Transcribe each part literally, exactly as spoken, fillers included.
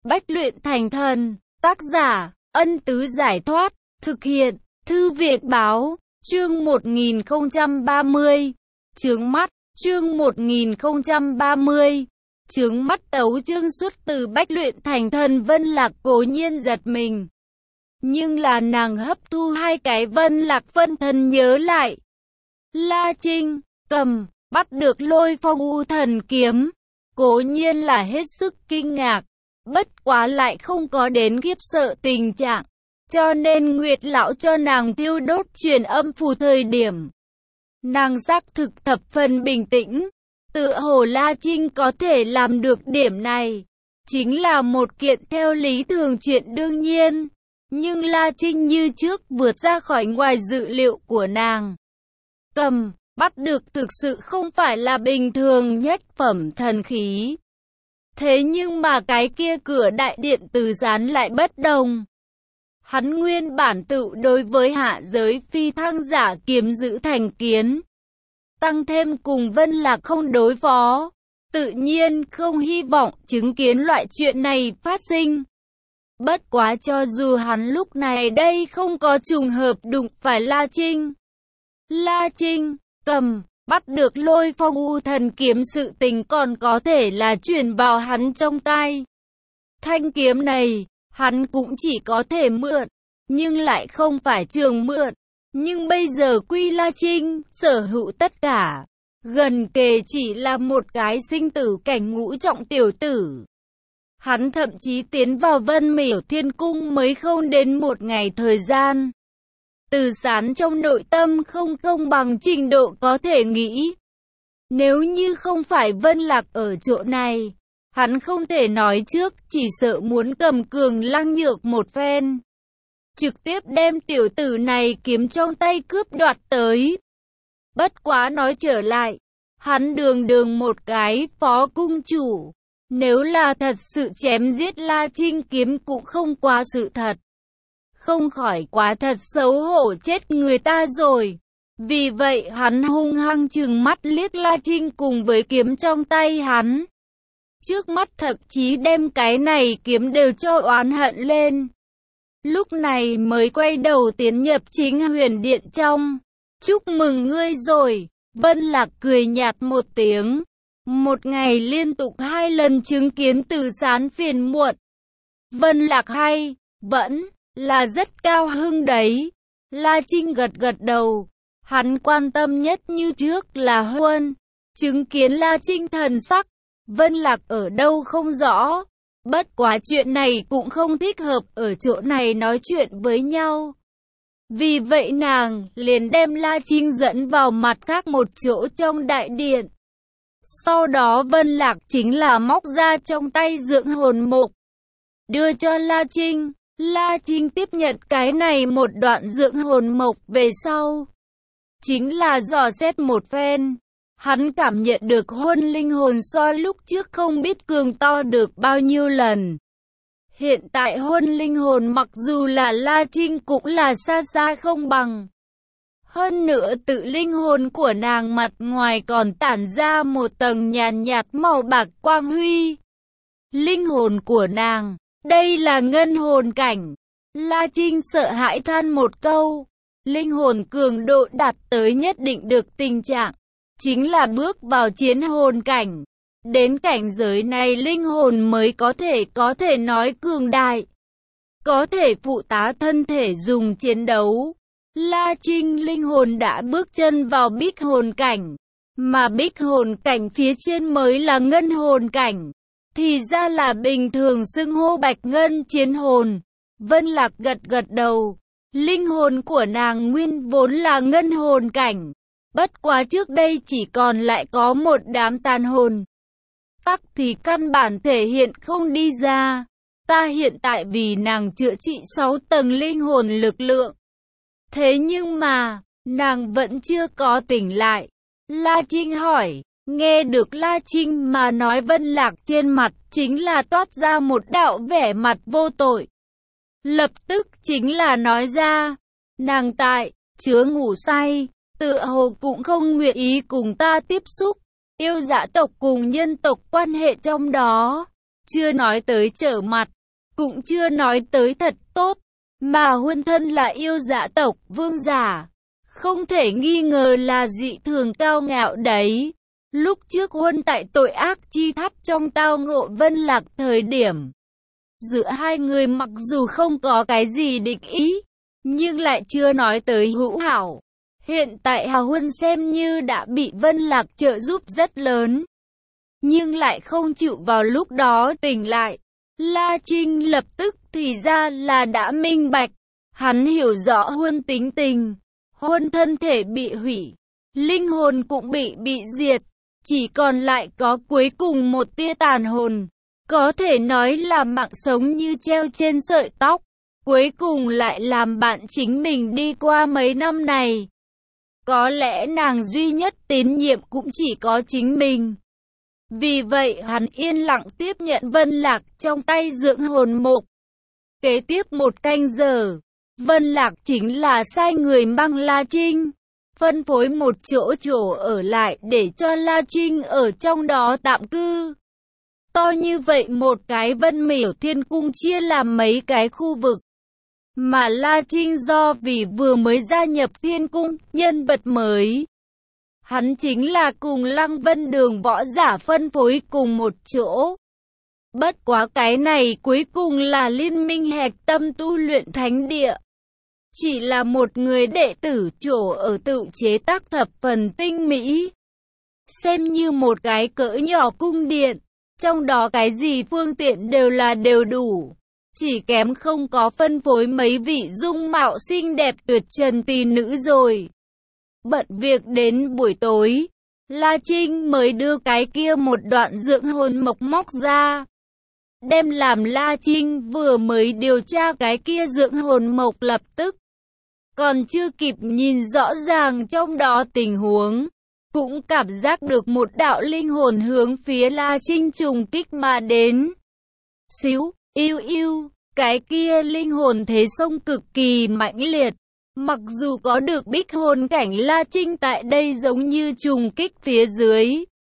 Bách luyện thành thần, tác giả, Ân Tứ Giải Thoát, thực hiện, Thư viện Báo, chương một nghìn không trăm ba mươi, chướng mắt, chương một nghìn không trăm ba mươi, chướng mắt tấu chương xuất từ Bách luyện thành thần. Vân Lạc cố nhiên giật mình, nhưng là nàng hấp thu hai cái Vân Lạc phân thân nhớ lại. La Trinh, cầm, bắt được Lôi Phong U Thần Kiếm, cố nhiên là hết sức kinh ngạc, bất quá lại không có đến khiếp sợ tình trạng, cho nên Nguyệt lão cho nàng thiêu đốt truyền âm phù thời điểm, nàng xác thực thập phần bình tĩnh, tựa hồ La Trinh có thể làm được điểm này, chính là một kiện theo lý thường chuyện đương nhiên, nhưng La Trinh như trước vượt ra khỏi ngoài dự liệu của nàng. Cầm, bắt được thực sự không phải là bình thường nhất phẩm thần khí. Thế nhưng mà cái kia cửa đại điện từ gián lại bất đồng. Hắn nguyên bản tự đối với hạ giới phi thăng giả kiếm giữ thành kiến. Tăng thêm cùng Vân Lạc không đối phó. Tự nhiên không hy vọng chứng kiến loại chuyện này phát sinh. Bất quá cho dù hắn lúc này đây không có trùng hợp đụng phải La Trinh. La Trinh, cầm, bắt được Lôi Phong U Thần Kiếm sự tình còn có thể là truyền vào hắn trong tay. Thanh kiếm này, hắn cũng chỉ có thể mượn, nhưng lại không phải trường mượn. Nhưng bây giờ Quy La Trinh, sở hữu tất cả, gần kề chỉ là một cái sinh tử cảnh ngũ trọng tiểu tử. Hắn thậm chí tiến vào Vân Miểu Thiên Cung mới không đến một ngày thời gian. Từ Sán trong nội tâm không công bằng trình độ có thể nghĩ. Nếu như không phải Vân Lạc ở chỗ này, hắn không thể nói trước, chỉ sợ muốn cầm cường lăng nhược một phen. Trực tiếp đem tiểu tử này kiếm trong tay cướp đoạt tới. Bất quá nói trở lại, hắn đường đường một cái phó cung chủ. Nếu là thật sự chém giết La Trinh kiếm cũng không quá sự thật. Không khỏi quá thật xấu hổ chết người ta rồi. Vì vậy hắn hung hăng trừng mắt liếc La Trinh cùng với kiếm trong tay hắn. Trước mắt thậm chí đem cái này kiếm đều cho oán hận lên. Lúc này mới quay đầu tiến nhập chính huyền điện trong. Chúc mừng ngươi rồi. Vân Lạc cười nhạt một tiếng. Một ngày liên tục hai lần chứng kiến Từ Sán phiền muộn. Vân Lạc hay, vẫn là rất cao hưng đấy. La Trinh gật gật đầu. Hắn quan tâm nhất như trước là Huân. Chứng kiến La Trinh thần sắc, Vân Lạc ở đâu không rõ. Bất quá chuyện này cũng không thích hợp ở chỗ này nói chuyện với nhau. Vì vậy nàng liền đem La Trinh dẫn vào mặt khác một chỗ trong đại điện. Sau đó Vân Lạc chính là móc ra trong tay dưỡng hồn mục, đưa cho La Trinh. La Trinh tiếp nhận cái này một đoạn dưỡng hồn mộc về sau. Chính là dò xét một phen. Hắn cảm nhận được Huân linh hồn so lúc trước không biết cường to được bao nhiêu lần. Hiện tại Huân linh hồn mặc dù là La Trinh cũng là xa xa không bằng. Hơn nữa tự linh hồn của nàng mặt ngoài còn tản ra một tầng nhàn nhạt màu bạc quang huy. Linh hồn của nàng, đây là ngân hồn cảnh. La Trinh sợ hãi than một câu. Linh hồn cường độ đạt tới nhất định được tình trạng, chính là bước vào chiến hồn cảnh. Đến cảnh giới này linh hồn mới có thể có thể nói cường đại. Có thể phụ tá thân thể dùng chiến đấu. La Trinh linh hồn đã bước chân vào bích hồn cảnh. Mà bích hồn cảnh phía trên mới là ngân hồn cảnh. Thì ra là bình thường xưng hô bạch ngân chiến hồn. Vân Lạc gật gật đầu. Linh hồn của nàng nguyên vốn là ngân hồn cảnh. Bất quá trước đây chỉ còn lại có một đám tàn hồn. Tắc thì căn bản thể hiện không đi ra. Ta hiện tại vì nàng chữa trị sáu tầng linh hồn lực lượng. Thế nhưng mà, nàng vẫn chưa có tỉnh lại. La Trinh hỏi. Nghe được La Trinh mà nói Vân Lạc trên mặt chính là toát ra một đạo vẻ mặt vô tội. Lập tức chính là nói ra. Nàng tại, chứa ngủ say, tựa hồ cũng không nguyện ý cùng ta tiếp xúc. Yêu dã tộc cùng nhân tộc quan hệ trong đó. Chưa nói tới trở mặt, cũng chưa nói tới thật tốt, mà Huân thân là yêu dạ tộc vương giả, không thể nghi ngờ là dị thường cao ngạo đấy. Lúc trước Huân tại tội ác chi tháp trong tao ngộ Vân Lạc thời điểm, giữa hai người mặc dù không có cái gì địch ý, nhưng lại chưa nói tới hữu hảo. Hiện tại Hà Huân xem như đã bị Vân Lạc trợ giúp rất lớn, nhưng lại không chịu vào lúc đó tỉnh lại. La Trinh lập tức thì ra là đã minh bạch, hắn hiểu rõ Huân tính tình. Huân thân thể bị hủy, linh hồn cũng bị bị diệt, chỉ còn lại có cuối cùng một tia tàn hồn, có thể nói là mạng sống như treo trên sợi tóc, cuối cùng lại làm bạn chính mình đi qua mấy năm này. Có lẽ nàng duy nhất tín nhiệm cũng chỉ có chính mình. Vì vậy hắn yên lặng tiếp nhận Vân Lạc trong tay dưỡng hồn mục. Kế tiếp một canh giờ, Vân Lạc chính là sai người mang La Trinh, phân phối một chỗ chỗ ở lại để cho La Trinh ở trong đó tạm cư. To như vậy một cái Vân Miểu Thiên Cung chia làm mấy cái khu vực. Mà La Trinh do vì vừa mới gia nhập Thiên Cung, nhân vật mới. Hắn chính là cùng Lăng Vân Đường võ giả phân phối cùng một chỗ. Bất quá cái này cuối cùng là liên minh hạch tâm tu luyện thánh địa. Chỉ là một người đệ tử chỗ ở tự chế tác thập phần tinh mỹ. Xem như một cái cỡ nhỏ cung điện, trong đó cái gì phương tiện đều là đều đủ. Chỉ kém không có phân phối mấy vị dung mạo xinh đẹp tuyệt trần tỷ nữ rồi. Bận việc đến buổi tối, La Trinh mới đưa cái kia một đoạn dưỡng hồn mộc móc ra. Đem làm La Trinh vừa mới điều tra cái kia dưỡng hồn mộc lập tức. Còn chưa kịp nhìn rõ ràng trong đó tình huống, cũng cảm giác được một đạo linh hồn hướng phía La Trinh trùng kích mà đến. Xíu, yêu yêu, cái kia linh hồn thế sông cực kỳ mãnh liệt. Mặc dù có được bích hồn cảnh La Trinh tại đây giống như trùng kích phía dưới,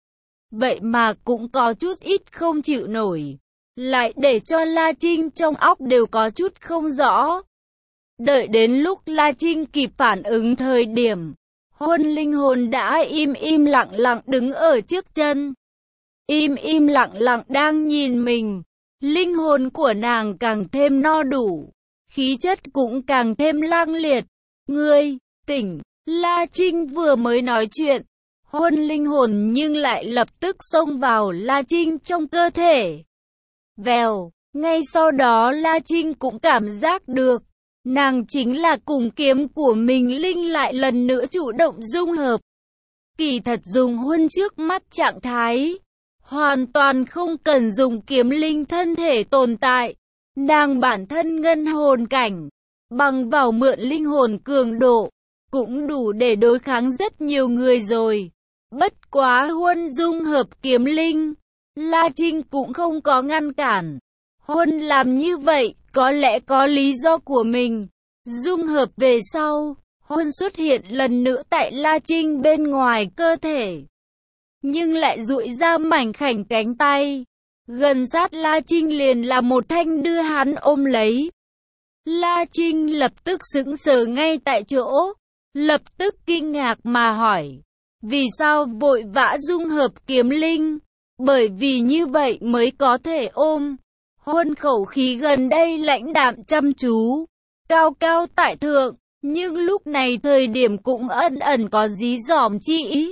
vậy mà cũng có chút ít không chịu nổi, lại để cho La Trinh trong óc đều có chút không rõ. Đợi đến lúc La Trinh kịp phản ứng thời điểm, Huân linh hồn đã im im lặng lặng đứng ở trước chân. Im im lặng lặng đang nhìn mình, linh hồn của nàng càng thêm no đủ, khí chất cũng càng thêm lang liệt. Ngươi, tỉnh, La Trinh vừa mới nói chuyện, Huân linh hồn nhưng lại lập tức xông vào La Trinh trong cơ thể. Vèo, ngay sau đó La Trinh cũng cảm giác được, nàng chính là cùng kiếm của mình linh lại lần nữa chủ động dung hợp. Kỳ thật dùng Huân trước mắt trạng thái, hoàn toàn không cần dùng kiếm linh thân thể tồn tại, nàng bản thân ngân hồn cảnh. Bằng vào mượn linh hồn cường độ, cũng đủ để đối kháng rất nhiều người rồi. Bất quá Huân dung hợp kiếm linh, La Trinh cũng không có ngăn cản. Huân làm như vậy, có lẽ có lý do của mình. Dung hợp về sau, Huân xuất hiện lần nữa tại La Trinh bên ngoài cơ thể. Nhưng lại duỗi ra mảnh khảnh cánh tay. Gần sát La Trinh liền là một thanh đưa hắn ôm lấy. La Trinh lập tức sững sờ ngay tại chỗ, lập tức kinh ngạc mà hỏi, vì sao vội vã dung hợp kiếm linh? Bởi vì như vậy mới có thể ôm. Huân khẩu khí gần đây lãnh đạm chăm chú, cao cao tại thượng, nhưng lúc này thời điểm cũng ẩn ẩn có dí dỏm chi ý.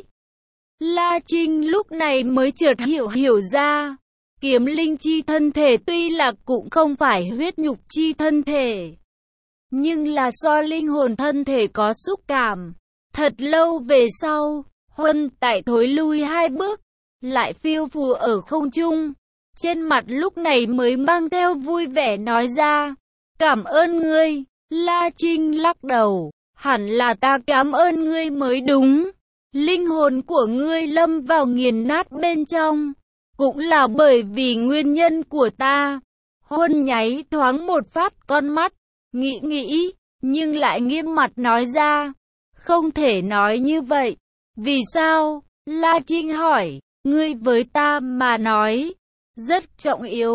La Trinh lúc này mới chợt hiểu hiểu ra. Kiếm linh chi thân thể tuy là cũng không phải huyết nhục chi thân thể, nhưng là do linh hồn thân thể có xúc cảm. Thật lâu về sau, Huân tại thối lui hai bước, lại phiêu phù ở không trung. Trên mặt lúc này mới mang theo vui vẻ nói ra, cảm ơn ngươi. La Trinh lắc đầu, hẳn là ta cảm ơn ngươi mới đúng. Linh hồn của ngươi lâm vào nghiền nát bên trong, cũng là bởi vì nguyên nhân của ta. Huân nháy thoáng một phát con mắt, nghĩ nghĩ, nhưng lại nghiêm mặt nói ra, không thể nói như vậy. Vì sao? La Trinh hỏi, ngươi với ta mà nói, rất trọng yếu.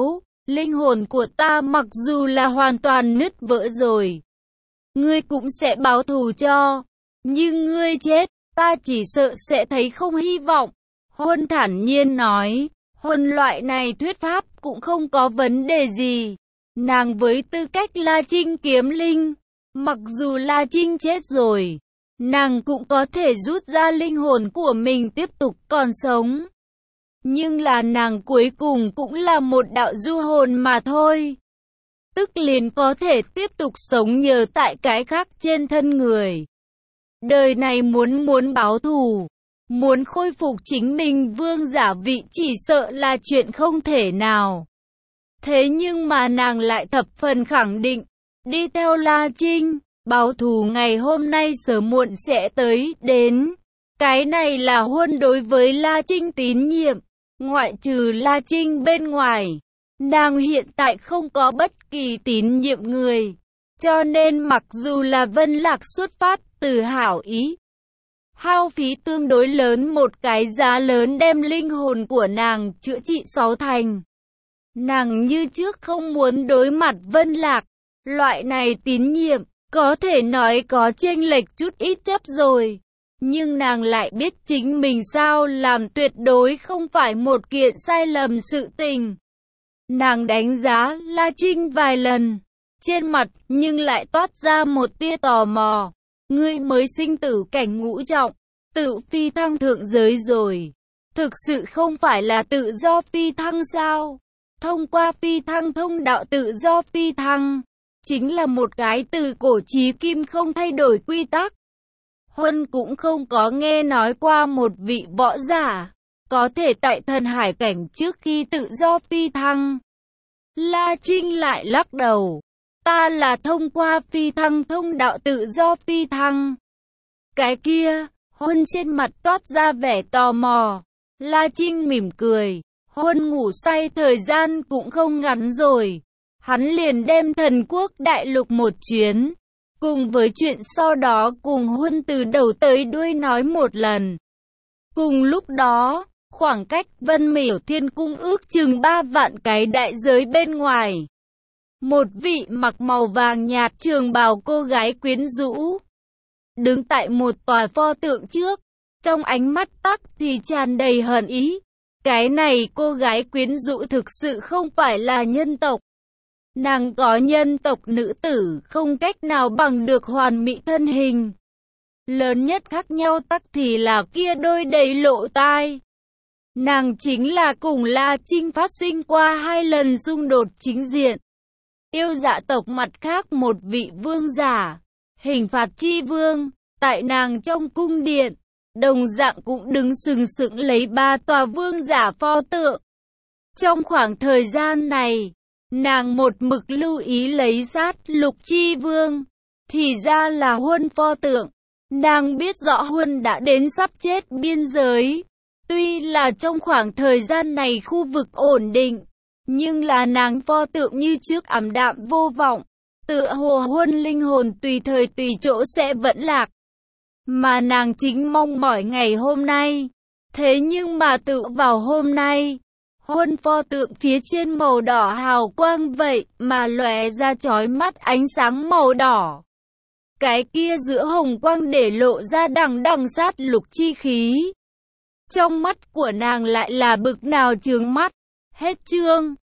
Linh hồn của ta mặc dù là hoàn toàn nứt vỡ rồi, ngươi cũng sẽ báo thù cho. Nhưng ngươi chết, ta chỉ sợ sẽ thấy không hy vọng. Huân thản nhiên nói, Huân loại này thuyết pháp cũng không có vấn đề gì. Nàng với tư cách La Trinh kiếm linh, mặc dù La Trinh chết rồi, nàng cũng có thể rút ra linh hồn của mình tiếp tục còn sống. Nhưng là nàng cuối cùng cũng là một đạo du hồn mà thôi. Tức liền có thể tiếp tục sống nhờ tại cái khác trên thân người. Đời này muốn muốn báo thù, muốn khôi phục chính mình vương giả vị chỉ sợ là chuyện không thể nào. Thế nhưng mà nàng lại thập phần khẳng định, đi theo La Trinh, báo thù ngày hôm nay sớm muộn sẽ tới đến. Cái này là Huân đối với La Trinh tín nhiệm, ngoại trừ La Trinh bên ngoài, nàng hiện tại không có bất kỳ tín nhiệm người. Cho nên mặc dù là Vân Lạc xuất phát từ hảo ý, hao phí tương đối lớn một cái giá lớn đem linh hồn của nàng chữa trị sáu thành. Nàng như trước không muốn đối mặt Vân Lạc, loại này tín nhiệm, có thể nói có chênh lệch chút ít chấp rồi. Nhưng nàng lại biết chính mình sao làm tuyệt đối không phải một kiện sai lầm sự tình. Nàng đánh giá La Trinh vài lần, trên mặt nhưng lại toát ra một tia tò mò. Ngươi mới sinh tử cảnh ngũ trọng, tự phi thăng thượng giới rồi. Thực sự không phải là tự do phi thăng sao? Thông qua phi thăng thông đạo tự do phi thăng, chính là một cái từ cổ chí kim không thay đổi quy tắc. Huân cũng không có nghe nói qua một vị võ giả có thể tại thần hải cảnh trước khi tự do phi thăng. La Trinh lại lắc đầu. Ta là thông qua phi thăng thông đạo tự do phi thăng. Cái kia, Huân trên mặt toát ra vẻ tò mò. La Trinh mỉm cười. Huân ngủ say thời gian cũng không ngắn rồi. Hắn liền đem thần quốc đại lục một chuyến. Cùng với chuyện sau đó cùng Huân từ đầu tới đuôi nói một lần. Cùng lúc đó, khoảng cách Vân Miểu Thiên Cung ước chừng ba vạn cái đại giới bên ngoài. Một vị mặc màu vàng nhạt trường bào cô gái quyến rũ, đứng tại một tòa pho tượng trước, trong ánh mắt tắc thì tràn đầy hận ý. Cái này cô gái quyến rũ thực sự không phải là nhân tộc. Nàng có nhân tộc nữ tử không cách nào bằng được hoàn mỹ thân hình. Lớn nhất khác nhau tắc thì là kia đôi đầy lộ tai. Nàng chính là cùng La Trinh phát sinh qua hai lần xung đột chính diện. Yêu dạ tộc mặt khác một vị vương giả, hình phạt chi vương, tại nàng trong cung điện, đồng dạng cũng đứng sừng sững lấy ba tòa vương giả pho tượng. Trong khoảng thời gian này, nàng một mực lưu ý lấy sát lục chi vương, thì ra là Huân pho tượng. Nàng biết rõ Huân đã đến sắp chết biên giới. Tuy là trong khoảng thời gian này khu vực ổn định, nhưng là nàng pho tượng như trước ảm đạm vô vọng, tựa hồ Huân linh hồn tùy thời tùy chỗ sẽ vẫn lạc. Mà nàng chính mong mỏi ngày hôm nay. Thế nhưng mà tự vào hôm nay, Huân pho tượng phía trên màu đỏ hào quang vậy mà lóe ra chói mắt ánh sáng màu đỏ. Cái kia giữa hồng quang để lộ ra đằng đằng sát lục chi khí. Trong mắt của nàng lại là bực nào chướng mắt. Hết chương.